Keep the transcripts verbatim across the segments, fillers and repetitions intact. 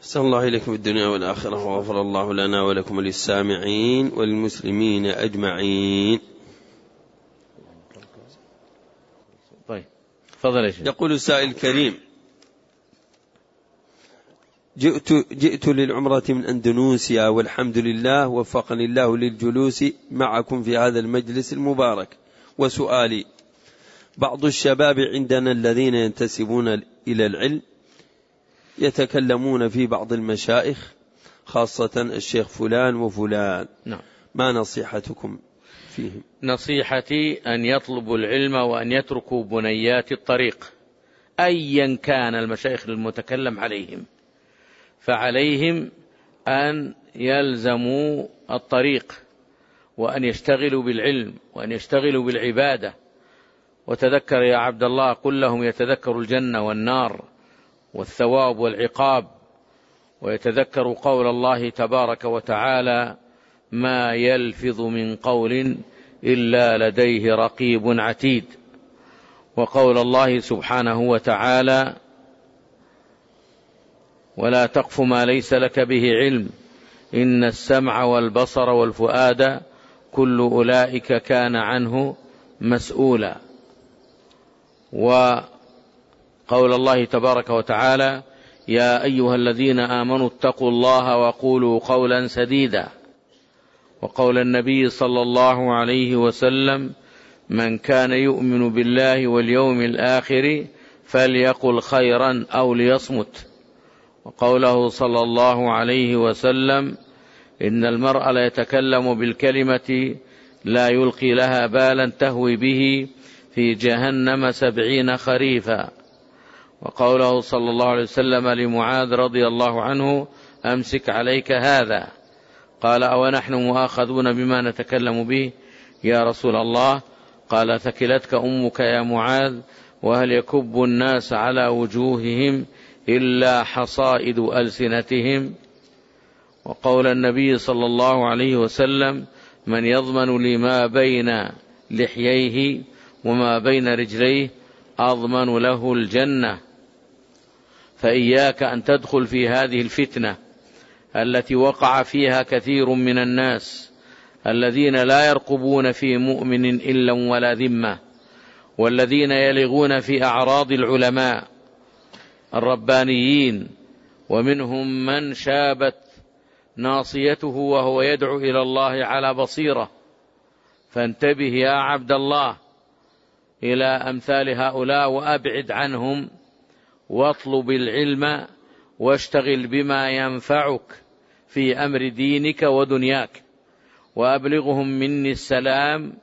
أحسن الله إليكم الدنيا والآخرة، وغفر الله لنا ولكم وللسامعين وللمسلمين أجمعين. طيب تفضل يا شيخ. يقول السائل الكريم: جئت, جئت للعمرة من أندونيسيا، والحمد لله وفقني الله للجلوس معكم في هذا المجلس المبارك. وسؤالي: بعض الشباب عندنا الذين ينتسبون إلى العلم يتكلمون في بعض المشايخ، خاصة الشيخ فلان وفلان، نعم. ما نصيحتكم فيهم؟ نصيحتي أن يطلبوا العلم وأن يتركوا بنيات الطريق أيا كان المشايخ المتكلم عليهم، فعليهم أن يلزموا الطريق وأن يشتغلوا بالعلم وأن يشتغلوا بالعبادة. وتذكر يا عبد الله، قل لهم يتذكروا الجنة والنار والثواب والعقاب، ويتذكروا قول الله تبارك وتعالى: ما يلفظ من قول إلا لديه رقيب عتيد، وقول الله سبحانه وتعالى: ولا تقف ما ليس لك به علم إن السمع والبصر والفؤاد كل أولئك كان عنه مسؤولا. وقول الله تبارك وتعالى: يا أيها الذين آمنوا اتقوا الله وقولوا قولا سديدا. وقول النبي صلى الله عليه وسلم: من كان يؤمن بالله واليوم الآخر فليقل خيرا أو ليصمت. وقوله صلى الله عليه وسلم: إن المرء لا يتكلم بالكلمة لا يلقي لها بالا تهوي به في جهنم سبعين خريفا. وقوله صلى الله عليه وسلم لمعاذ رضي الله عنه: أمسك عليك هذا. قال: أو نحن مؤاخذون بما نتكلم به يا رسول الله؟ قال: ثكلتك أمك يا معاذ، وهل يكب الناس على وجوههم إلا حصائد ألسنتهم. وقول النبي صلى الله عليه وسلم: من يضمن لي ما بين لحييه وما بين رجليه أضمن له الجنة. فإياك أن تدخل في هذه الفتنة التي وقع فيها كثير من الناس، الذين لا يرقبون في مؤمن إلا ولا ذمة، والذين يلغون في أعراض العلماء الربانيين، ومنهم من شابت ناصيته وهو يدعو إلى الله على بصيرة. فانتبه يا عبد الله إلى أمثال هؤلاء وأبعد عنهم، واطلب العلم واشتغل بما ينفعك في أمر دينك ودنياك. وأبلغهم مني السلام،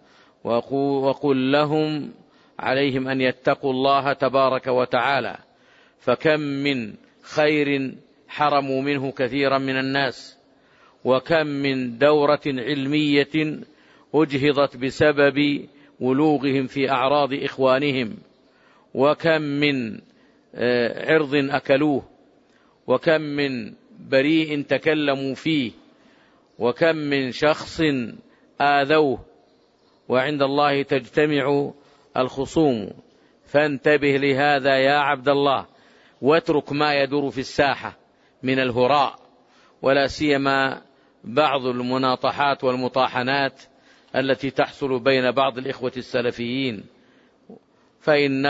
وقل لهم عليهم أن يتقوا الله تبارك وتعالى، فكم من خير حرموا منه كثيرا من الناس، وكم من دورة علمية أجهضت بسبب ولوغهم في أعراض إخوانهم، وكم من عرض أكلوه، وكم من بريء تكلموا فيه، وكم من شخص آذوه، وعند الله تجتمع الخصوم. فانتبه لهذا يا عبد الله، واترك ما يدور في الساحة من الهراء، ولا سيما بعض المناطحات والمطاحنات التي تحصل بين بعض الإخوة السلفيين، فإن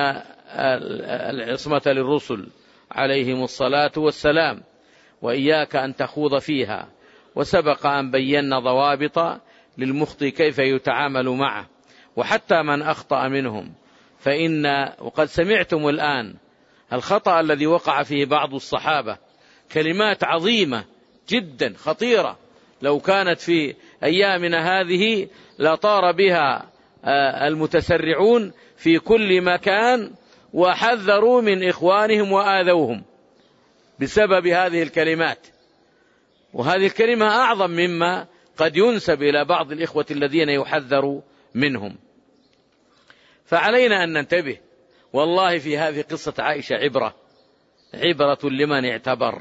العصمة للرسل عليهم الصلاة والسلام، وإياك أن تخوض فيها. وسبق أن بينا ضوابط للمخطئ كيف يتعامل معه، وحتى من أخطأ منهم، فإن وقد سمعتم الآن الخطأ الذي وقع فيه بعض الصحابة، كلمات عظيمة جدا خطيرة، لو كانت في أيامنا هذه لطار بها المتسرعون في كل مكان، وحذروا من إخوانهم وآذوهم بسبب هذه الكلمات. وهذه الكلمة أعظم مما قد ينسب إلى بعض الإخوة الذين يحذروا منهم. فعلينا أن ننتبه. والله في هذه قصة عائشة عبرة عبرة لمن اعتبر،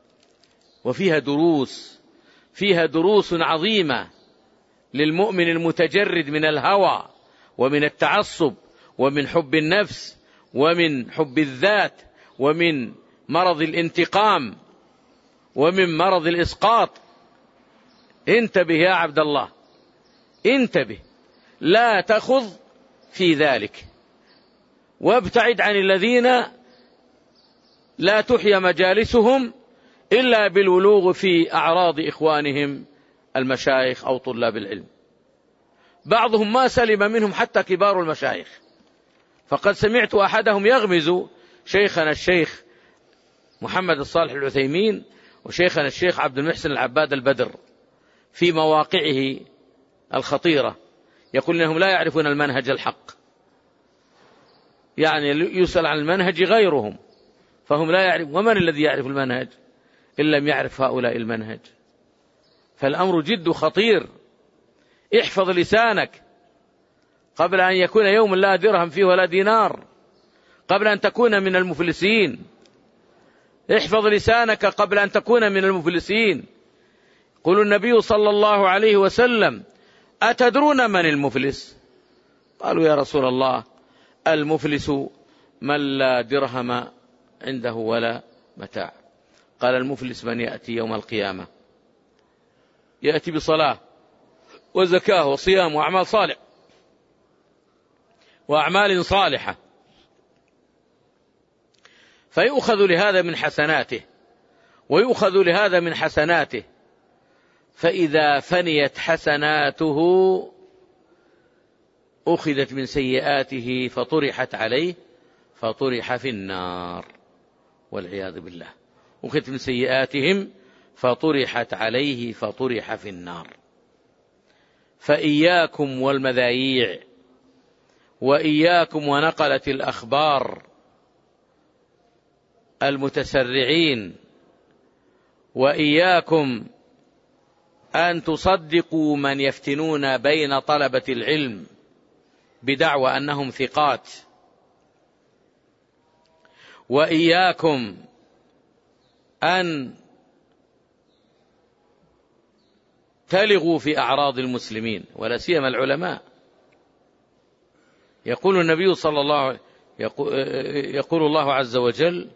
وفيها دروس فيها دروس عظيمة للمؤمن المتجرد من الهوى ومن التعصب ومن حب النفس ومن حب الذات ومن مرض الانتقام. ومن مرض الإسقاط. انتبه يا عبد الله، انتبه، لا تخض في ذلك، وابتعد عن الذين لا تحيا مجالسهم إلا بالولوغ في أعراض إخوانهم المشايخ أو طلاب العلم. بعضهم ما سلم منهم حتى كبار المشايخ، فقد سمعت أحدهم يغمز شيخنا الشيخ محمد الصالح العثيمين وشيخنا الشيخ عبد المحسن العباد البدر في مواقعه الخطيرة، يقول إنهم لا يعرفون المنهج الحق، يعني يسأل عن المنهج غيرهم فهم لا يعرف. ومن الذي يعرف المنهج إن لم يعرف هؤلاء المنهج؟ فالأمر جد خطير. احفظ لسانك قبل أن يكون يوم لا درهم فيه ولا دينار، قبل أن تكون من المفلسين. احفظ لسانك قبل أن تكون من المفلسين. قل النبي صلى الله عليه وسلم: أتدرون من المفلس؟ قالوا يا رسول الله: المفلس من لا درهم عنده ولا متاع. قال: المفلس من يأتي يوم القيامة يأتي بصلاة وزكاة وصيام وأعمال صالحة وأعمال صالحة، فيؤخذ لهذا من حسناته ويؤخذ لهذا من حسناته، فإذا فنيت حسناته أخذت من سيئاته فطرحت عليه فطرح في النار والعياذ بالله. أخذت من سيئاتهم فطرحت عليه فطرح في النار. فإياكم والمذايع، وإياكم ونقلة الأخبار المتسرعين، وإياكم أن تصدقوا من يفتنون بين طلبة العلم بدعوى أنهم ثقات، وإياكم أن تلغوا في أعراض المسلمين ولا سيما العلماء. يقول النبي صلى الله عليه يقول, يقول الله عز وجل: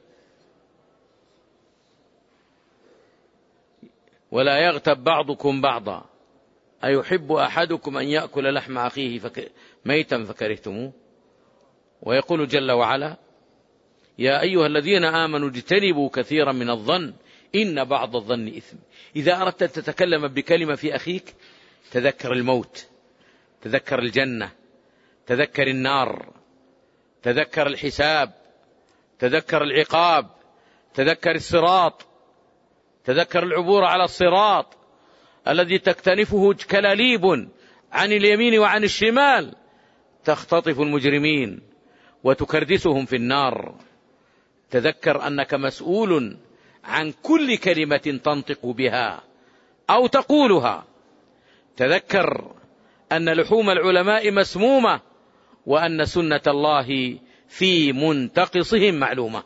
ولا يغتب بعضكم بعضا أيحب أحدكم أن يأكل لحم أخيه فك... ميتا فكرهتموه. ويقول جل وعلا: يا أيها الذين آمنوا اجتنبوا كثيرا من الظن إن بعض الظن إثم. إذا أردت أن تتكلم بكلمة في أخيك تذكر الموت، تذكر الجنة، تذكر النار، تذكر الحساب، تذكر العقاب، تذكر الصراط، تذكر العبور على الصراط الذي تكتنفه كلاليب عن اليمين وعن الشمال تختطف المجرمين وتكردسهم في النار. تذكر أنك مسؤول عن كل كلمة تنطق بها أو تقولها. تذكر أن لحوم العلماء مسمومة، وأن سنة الله في منتقصهم معلومة.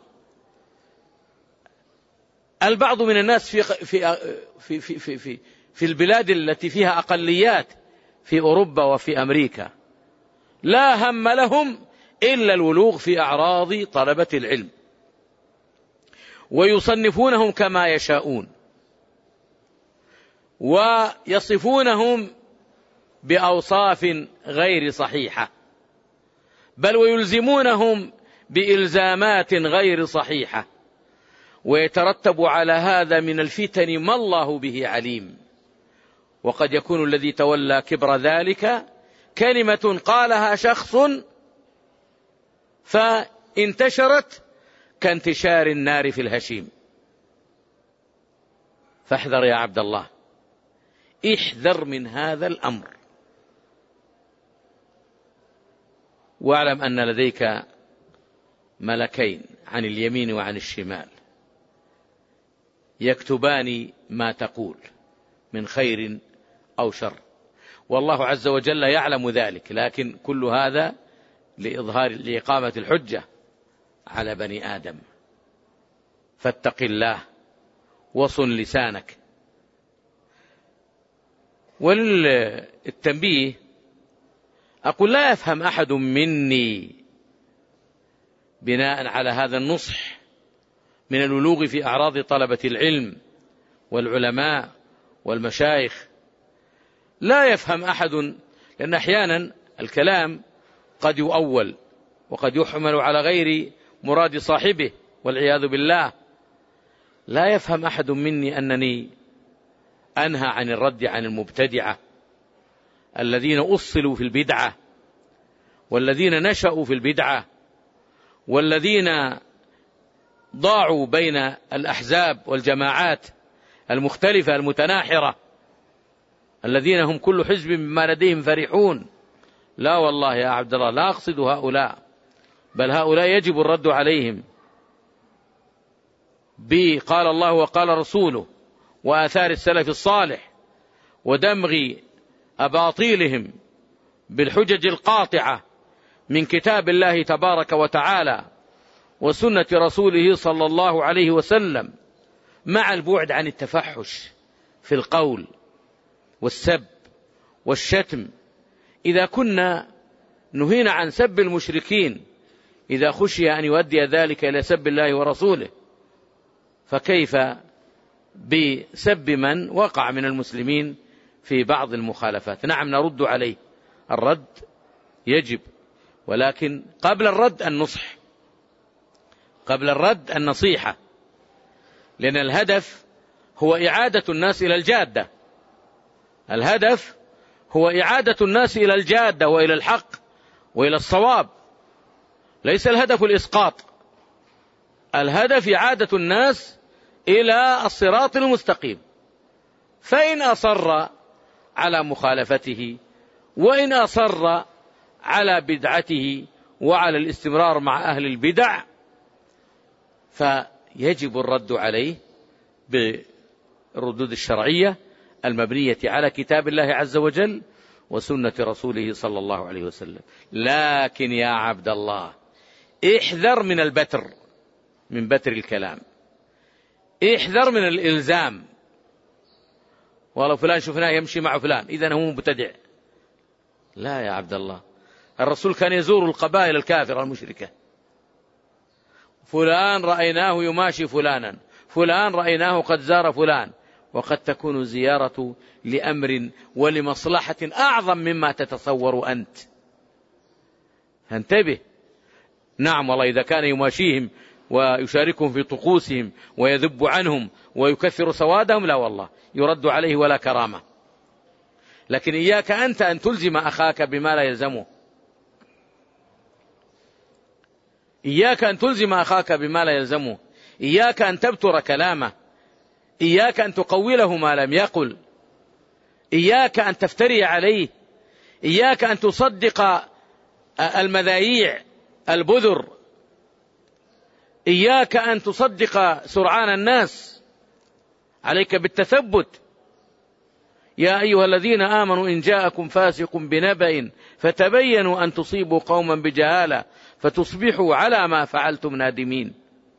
البعض من الناس في في في في في, في, في البلاد التي فيها أقليات في أوروبا وفي أمريكا لا هم لهم إلا الولوغ في أعراض طلبة العلم، ويصنفونهم كما يشاءون، ويصفونهم بأوصاف غير صحيحة، بل ويلزمونهم بإلزامات غير صحيحة، ويترتب على هذا من الفتن ما الله به عليم. وقد يكون الذي تولى كبر ذلك كلمة قالها شخص فانتشرت كانتشار النار في الهشيم. فاحذر يا عبد الله، احذر من هذا الأمر، واعلم أن لديك ملكين عن اليمين وعن الشمال يكتبان ما تقول من خير أو شر، والله عز وجل يعلم ذلك، لكن كل هذا لإظهار لإقامة الحجة على بني آدم. فاتق الله وصن لسانك. وللتنبيه أقول: لا يفهم أحد مني بناء على هذا النصح من الولوغ في أعراض طلبة العلم والعلماء والمشايخ. لا يفهم أحد، لأن أحيانا الكلام قد يؤول وقد يحمل على غير مراد صاحبه والعياذ بالله. لا يفهم أحد مني أنني أنهى عن الرد عن المبتدعة الذين أصلوا في البدعة، والذين نشأوا في البدعة، والذين ضاعوا بين الأحزاب والجماعات المختلفة المتناحرة، الذين هم كل حزب بما لديهم فرحون. لا والله يا عبد الله، لا أقصد هؤلاء، بل هؤلاء يجب الرد عليهم بقال الله وقال رسوله وآثار السلف الصالح، ودمغ أباطيلهم بالحجج القاطعة من كتاب الله تبارك وتعالى وسنة رسوله صلى الله عليه وسلم، مع البعد عن التفحش في القول والسب والشتم. إذا كنا نهينا عن سب المشركين إذا خشي أن يؤدي ذلك إلى سب الله ورسوله، فكيف بسب من وقع من المسلمين في بعض المخالفات؟ نعم نرد عليه، الرد يجب، ولكن قبل الرد النصح، قبل الرد النصيحة، لأن الهدف هو إعادة الناس إلى الجادة. الهدف هو إعادة الناس إلى الجادة وإلى الحق وإلى الصواب، ليس الهدف الإسقاط. الهدف إعادة الناس إلى الصراط المستقيم. فإن أصر على مخالفته، وإن أصر على بدعته وعلى الاستمرار مع أهل البدع، فيجب الرد عليه بالردود الشرعية المبنية على كتاب الله عز وجل وسنة رسوله صلى الله عليه وسلم. لكن يا عبد الله، احذر من البتر، من بتر الكلام، احذر من الإلزام. والله فلان شفناه يمشي مع فلان إذن هو مبتدع. لا يا عبد الله، الرسول كان يزور القبائل الكافرة المشركة. فلان رأيناه يماشي فلانا، فلان رأيناه قد زار فلان، وقد تكون زيارة لأمر ولمصلحة أعظم مما تتصور أنت. انتبه. نعم والله، إذا كان يماشيهم ويشاركهم في طقوسهم ويذب عنهم ويكثر سوادهم، لا والله يرد عليه ولا كرامة. لكن إياك أنت أن تلزم أخاك بما لا يلزمه، إياك أن تلزم أخاك بما لا يلزمه، إياك أن تبتر كلامه، إياك أن تقوله ما لم يقل، إياك أن تفتري عليه، إياك أن تصدق المذايع البذر، إياك أن تصدق سرعان الناس. عليك بالتثبت. يا أيها الذين آمنوا إن جاءكم فاسق بنبأ فتبينوا أن تصيبوا قوما بجهالة فتصبحوا على ما فعلتم نادمين.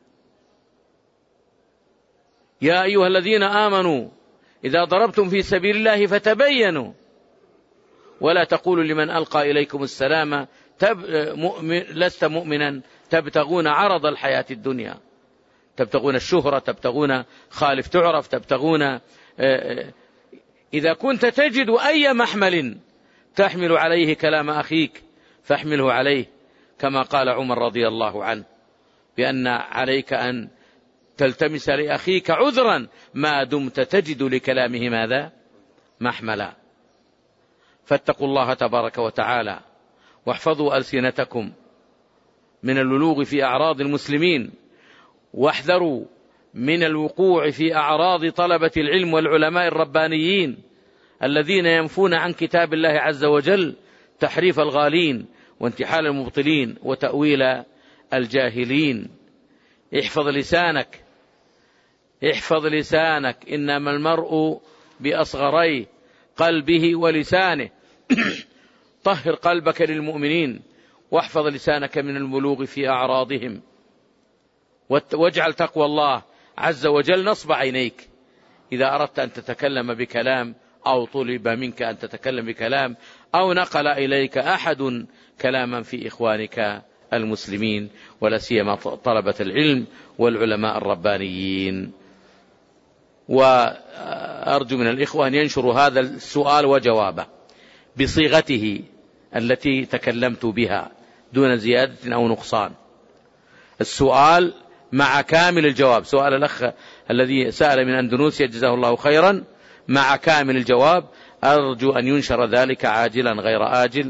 يا أيها الذين آمنوا إذا ضربتم في سبيل الله فتبينوا ولا تقولوا لمن ألقى إليكم السلام تب... مؤمن... لست مؤمنا تبتغون عرض الحياة الدنيا، تبتغون الشهرة، تبتغون خالف تعرف، تبتغون. إذا كنت تجد أي محمل تحمل عليه كلام أخيك فاحمله عليه، كما قال عمر رضي الله عنه بأن عليك أن تلتمس لأخيك عذرا ما دمت تجد لكلامه ماذا؟ محملا. فاتقوا الله تبارك وتعالى واحفظوا ألسنتكم من الولوغ في أعراض المسلمين، واحذروا من الوقوع في أعراض طلبة العلم والعلماء الربانيين الذين ينفون عن كتاب الله عز وجل تحريف الغالين وانتحال المبطلين وتأويل الجاهلين. احفظ لسانك، احفظ لسانك، إنما المرء بأصغريه قلبه ولسانه. طهر قلبك للمؤمنين واحفظ لسانك من البلوغ في أعراضهم، واجعل تقوى الله عز وجل نصب عينيك إذا أردت أن تتكلم بكلام أو طلب منك أن تتكلم بكلام أو نقل إليك أحد كلاما في إخوانك المسلمين، ولا سيما طلبة العلم والعلماء الربانيين. وأرجو من الإخوة أن ينشروا هذا السؤال وجوابه بصيغته التي تكلمت بها دون زيادة أو نقصان. السؤال مع كامل الجواب، سؤال الأخ الذي سأل من أندونيسيا جزاه الله خيرا، مع كامل الجواب. أرجو أن ينشر ذلك عاجلا غير آجل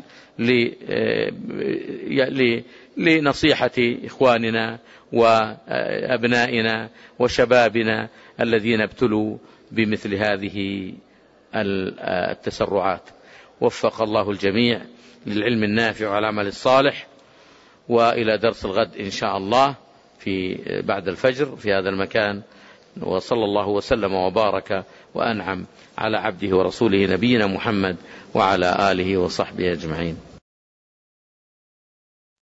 لنصيحة إخواننا وأبنائنا وشبابنا الذين ابتلوا بمثل هذه التسرعات. وفق الله الجميع للعلم النافع والعمل الصالح. وإلى درس الغد إن شاء الله في بعد الفجر في هذا المكان. وصلى الله وسلم وبارك وأنعم على عبده ورسوله نبينا محمد وعلى آله وصحبه أجمعين.